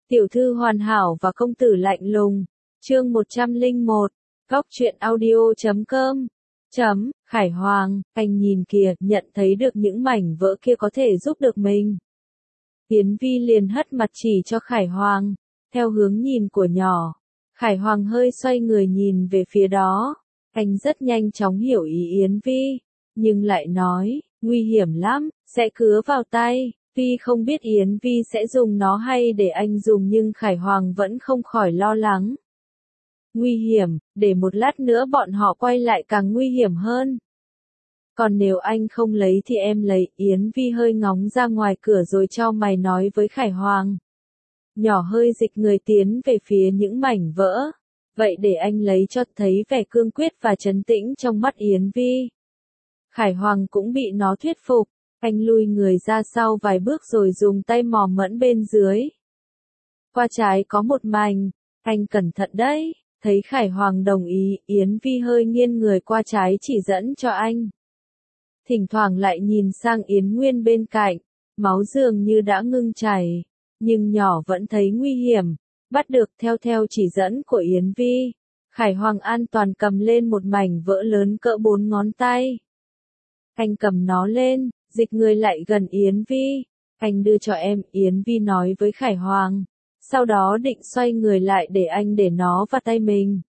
Tiểu thư hoàn hảo và công tử lạnh lùng. Chương 101. Góc truyện audio.com. Khải Hoàng, anh nhìn kìa, nhận thấy được những mảnh vỡ kia có thể giúp được mình. Yến Vi liền hất mặt chỉ cho Khải Hoàng, theo hướng nhìn của nhỏ. Khải Hoàng hơi xoay người nhìn về phía đó. Anh rất nhanh chóng hiểu ý Yến Vi, nhưng lại nói, nguy hiểm lắm, sẽ cứa vào tay. Tuy không biết Yến Vi sẽ dùng nó hay để anh dùng nhưng Khải Hoàng vẫn không khỏi lo lắng. Nguy hiểm, để một lát nữa bọn họ quay lại càng nguy hiểm hơn. Còn nếu anh không lấy thì em lấy. Yến Vi hơi ngóng ra ngoài cửa rồi chau mày nói với Khải Hoàng. Nhỏ hơi dịch người tiến về phía những mảnh vỡ. Vậy để anh lấy cho, thấy vẻ cương quyết và trấn tĩnh trong mắt Yến Vi. Khải Hoàng cũng bị nó thuyết phục. Anh lui người ra sau vài bước rồi dùng tay mò mẫm bên dưới. Qua trái có một mảnh, anh cẩn thận đấy. Thấy Khải Hoàng đồng ý, Yến Vi hơi nghiêng người qua trái chỉ dẫn cho anh. Thỉnh thoảng lại nhìn sang Yến Nguyên bên cạnh, máu dường như đã ngưng chảy, nhưng nhỏ vẫn thấy nguy hiểm. Bắt được theo chỉ dẫn của Yến Vi, Khải Hoàng an toàn cầm lên một mảnh vỡ lớn cỡ 4 ngón tay. Anh cầm nó lên, dịch người lại gần Yến Vi. Anh đưa cho em, Yến Vi nói với Khải Hoàng. Sau đó định xoay người lại để anh để nó vào tay mình.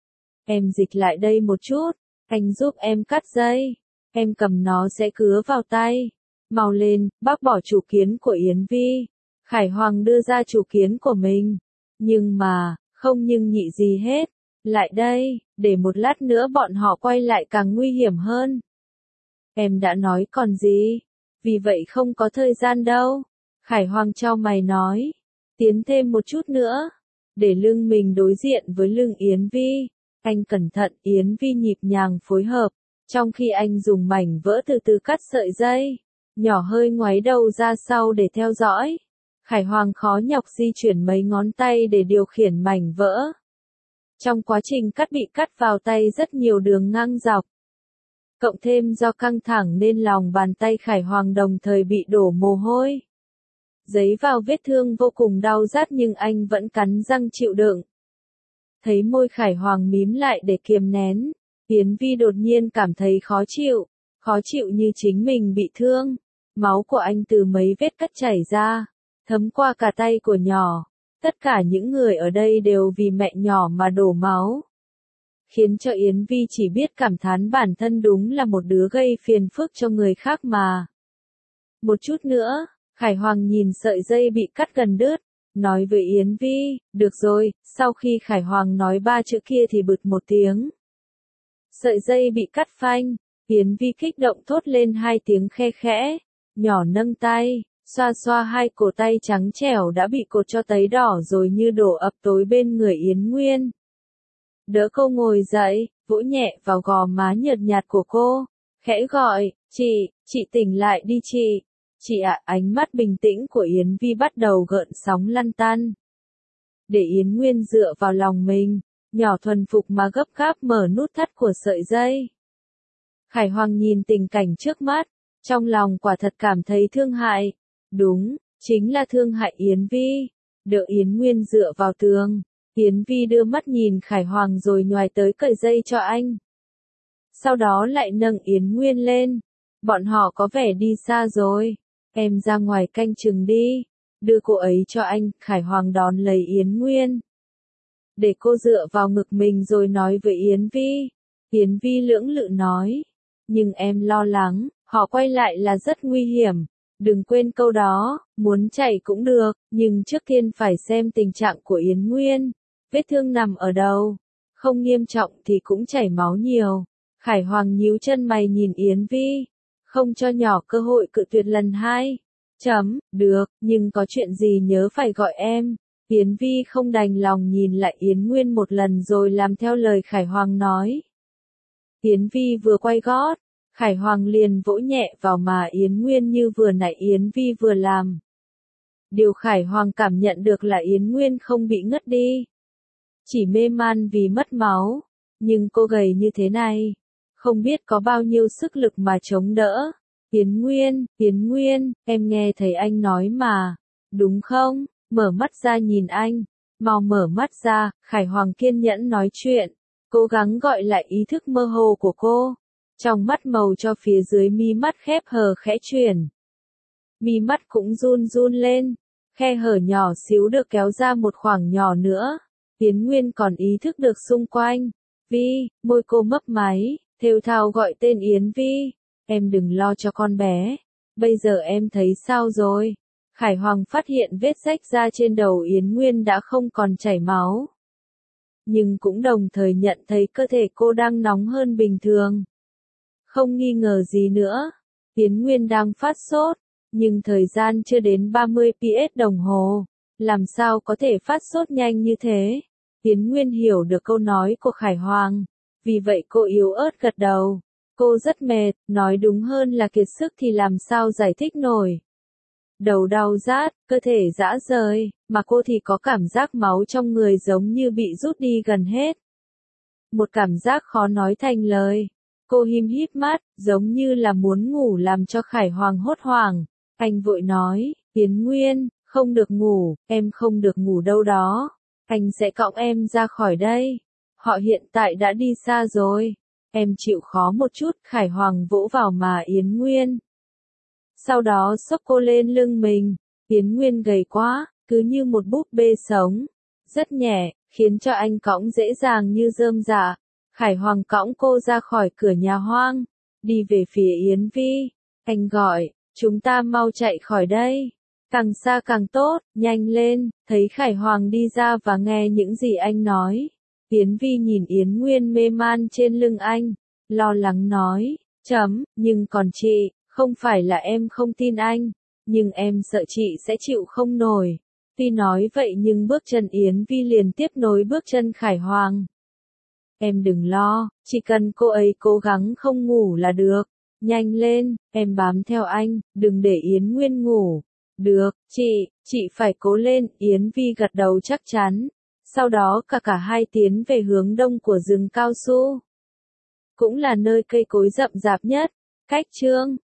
Em dịch lại đây một chút, anh giúp em cắt dây. Em cầm nó sẽ cứa vào tay. Mau lên, bác bỏ chủ kiến của Yến Vi. Khải Hoàng đưa ra chủ kiến của mình. Nhưng mà, không nhưng nhị gì hết. Lại đây, để một lát nữa bọn họ quay lại càng nguy hiểm hơn. Em đã nói còn gì? Vì vậy không có thời gian đâu. Khải Hoàng chau mày nói. Tiến thêm một chút nữa. Để lưng mình đối diện với lưng Yến Vi. Anh cẩn thận, Yến Vi nhịp nhàng phối hợp. Trong khi anh dùng mảnh vỡ từ từ cắt sợi dây. Nhỏ hơi ngoáy đầu ra sau để theo dõi. Khải Hoàng khó nhọc di chuyển mấy ngón tay để điều khiển mảnh vỡ. Trong quá trình cắt bị cắt vào tay rất nhiều đường ngang dọc. Cộng thêm do căng thẳng nên lòng bàn tay Khải Hoàng đồng thời bị đổ mồ hôi. Giấy vào vết thương vô cùng đau rát nhưng anh vẫn cắn răng chịu đựng. Thấy môi Khải Hoàng mím lại để kiềm nén, Yến Vi đột nhiên cảm thấy khó chịu như chính mình bị thương. Máu của anh từ mấy vết cắt chảy ra, thấm qua cả tay của nhỏ. Tất cả những người ở đây đều vì mẹ nhỏ mà đổ máu. Khiến cho Yến Vi chỉ biết cảm thán bản thân đúng là một đứa gây phiền phức cho người khác mà. Một chút nữa, Khải Hoàng nhìn sợi dây bị cắt gần đứt, nói với Yến Vi, được rồi. Sau khi Khải Hoàng nói 3 chữ kia thì bụt một tiếng. Sợi dây bị cắt phanh, Yến Vi kích động thốt lên 2 tiếng khe khẽ, nhỏ nâng tay, xoa xoa hai cổ tay trắng trẻo đã bị cột cho tấy đỏ rồi như đổ ập tối bên người Yến Nguyên. Đỡ cô ngồi dậy, vỗ nhẹ vào gò má nhợt nhạt của cô, khẽ gọi, chị tỉnh lại đi chị. Chị ạ, ánh mắt bình tĩnh của Yến Vi bắt đầu gợn sóng lăn tăn. Để Yến Nguyên dựa vào lòng mình, nhỏ thuần phục mà gấp gáp mở nút thắt của sợi dây. Khải Hoàng nhìn tình cảnh trước mắt, trong lòng quả thật cảm thấy thương hại. Đúng, chính là thương hại Yến Vi. Đỡ Yến Nguyên dựa vào tường, Yến Vi đưa mắt nhìn Khải Hoàng rồi nhoài tới cởi dây cho anh. Sau đó lại nâng Yến Nguyên lên. Bọn họ có vẻ đi xa rồi. Em ra ngoài canh chừng đi. Đưa cô ấy cho anh. Khải Hoàng đón lấy Yến Nguyên. Để cô dựa vào ngực mình rồi nói với Yến Vi. Yến Vi lưỡng lự nói. Nhưng em lo lắng, họ quay lại là rất nguy hiểm. Đừng quên câu đó, muốn chạy cũng được, nhưng trước tiên phải xem tình trạng của Yến Nguyên. Vết thương nằm ở đầu, không nghiêm trọng thì cũng chảy máu nhiều. Khải Hoàng nhíu chân mày nhìn Yến Vi, không cho nhỏ cơ hội cự tuyệt lần 2. Được, nhưng có chuyện gì nhớ phải gọi em. Yến Vi không đành lòng nhìn lại Yến Nguyên một lần rồi làm theo lời Khải Hoàng nói. Yến Vi vừa quay gót, Khải Hoàng liền vỗ nhẹ vào má Yến Nguyên như vừa nãy Yến Vi vừa làm. Điều Khải Hoàng cảm nhận được là Yến Nguyên không bị ngất đi. Chỉ mê man vì mất máu. Nhưng cô gầy như thế này, không biết có bao nhiêu sức lực mà chống đỡ. Yến Nguyên, em nghe thấy anh nói mà, đúng không? mở mắt ra nhìn anh. Mau mở mắt ra, Khải Hoàng kiên nhẫn nói chuyện, cố gắng gọi lại ý thức mơ hồ của cô. Trong mắt màu cho phía dưới mi mắt khép hờ khẽ chuyển. Mi mắt cũng run run lên, khe hở nhỏ xíu được kéo ra một khoảng nhỏ nữa. Yến Nguyên còn ý thức được xung quanh. Vi, môi cô mấp máy, thều thào gọi tên Yến Vi. Em đừng lo cho con bé. Bây giờ em thấy sao rồi? Khải Hoàng phát hiện vết rách ra trên đầu Yến Nguyên đã không còn chảy máu. Nhưng cũng đồng thời nhận thấy cơ thể cô đang nóng hơn bình thường. Không nghi ngờ gì nữa. Yến Nguyên đang phát sốt, nhưng thời gian chưa đến 30 PS đồng hồ. Làm sao có thể phát sốt nhanh như thế? Yến Nguyên hiểu được câu nói của Khải Hoàng. Vì vậy cô yếu ớt gật đầu. Cô rất mệt, nói đúng hơn là kiệt sức thì làm sao giải thích nổi. Đầu đau rát, cơ thể rã rời, mà cô thì có cảm giác máu trong người giống như bị rút đi gần hết. Một cảm giác khó nói thành lời. Cô híp mắt, giống như là muốn ngủ làm cho Khải Hoàng hốt hoảng. Anh vội nói, Yến Nguyên, không được ngủ, em không được ngủ đâu đó. Anh sẽ cõng em ra khỏi đây. Họ hiện tại đã đi xa rồi. Em chịu khó một chút, Khải Hoàng vỗ vào má Yến Nguyên. Sau đó xốc cô lên lưng mình. Yến Nguyên gầy quá, cứ như một búp bê sống. Rất nhẹ, khiến cho anh cõng dễ dàng như rơm rạ. Khải Hoàng cõng cô ra khỏi cửa nhà hoang, đi về phía Yến Vi. Anh gọi, chúng ta mau chạy khỏi đây. Càng xa càng tốt, nhanh lên. Thấy Khải Hoàng đi ra và nghe những gì anh nói. Yến Vi nhìn Yến Nguyên mê man trên lưng anh, lo lắng nói, nhưng còn chị, không phải là em không tin anh, nhưng em sợ chị sẽ chịu không nổi. Tuy nói vậy nhưng bước chân Yến Vi liền tiếp nối bước chân Khải Hoàng. Em đừng lo, chỉ cần cô ấy cố gắng không ngủ là được. Nhanh lên, em bám theo anh, đừng để Yến Nguyên ngủ. Được, chị phải cố lên, Yến Vi gật đầu chắc chắn. Sau đó cả hai tiến về hướng đông của rừng cao su. Cũng là nơi cây cối rậm rạp nhất. Cách chương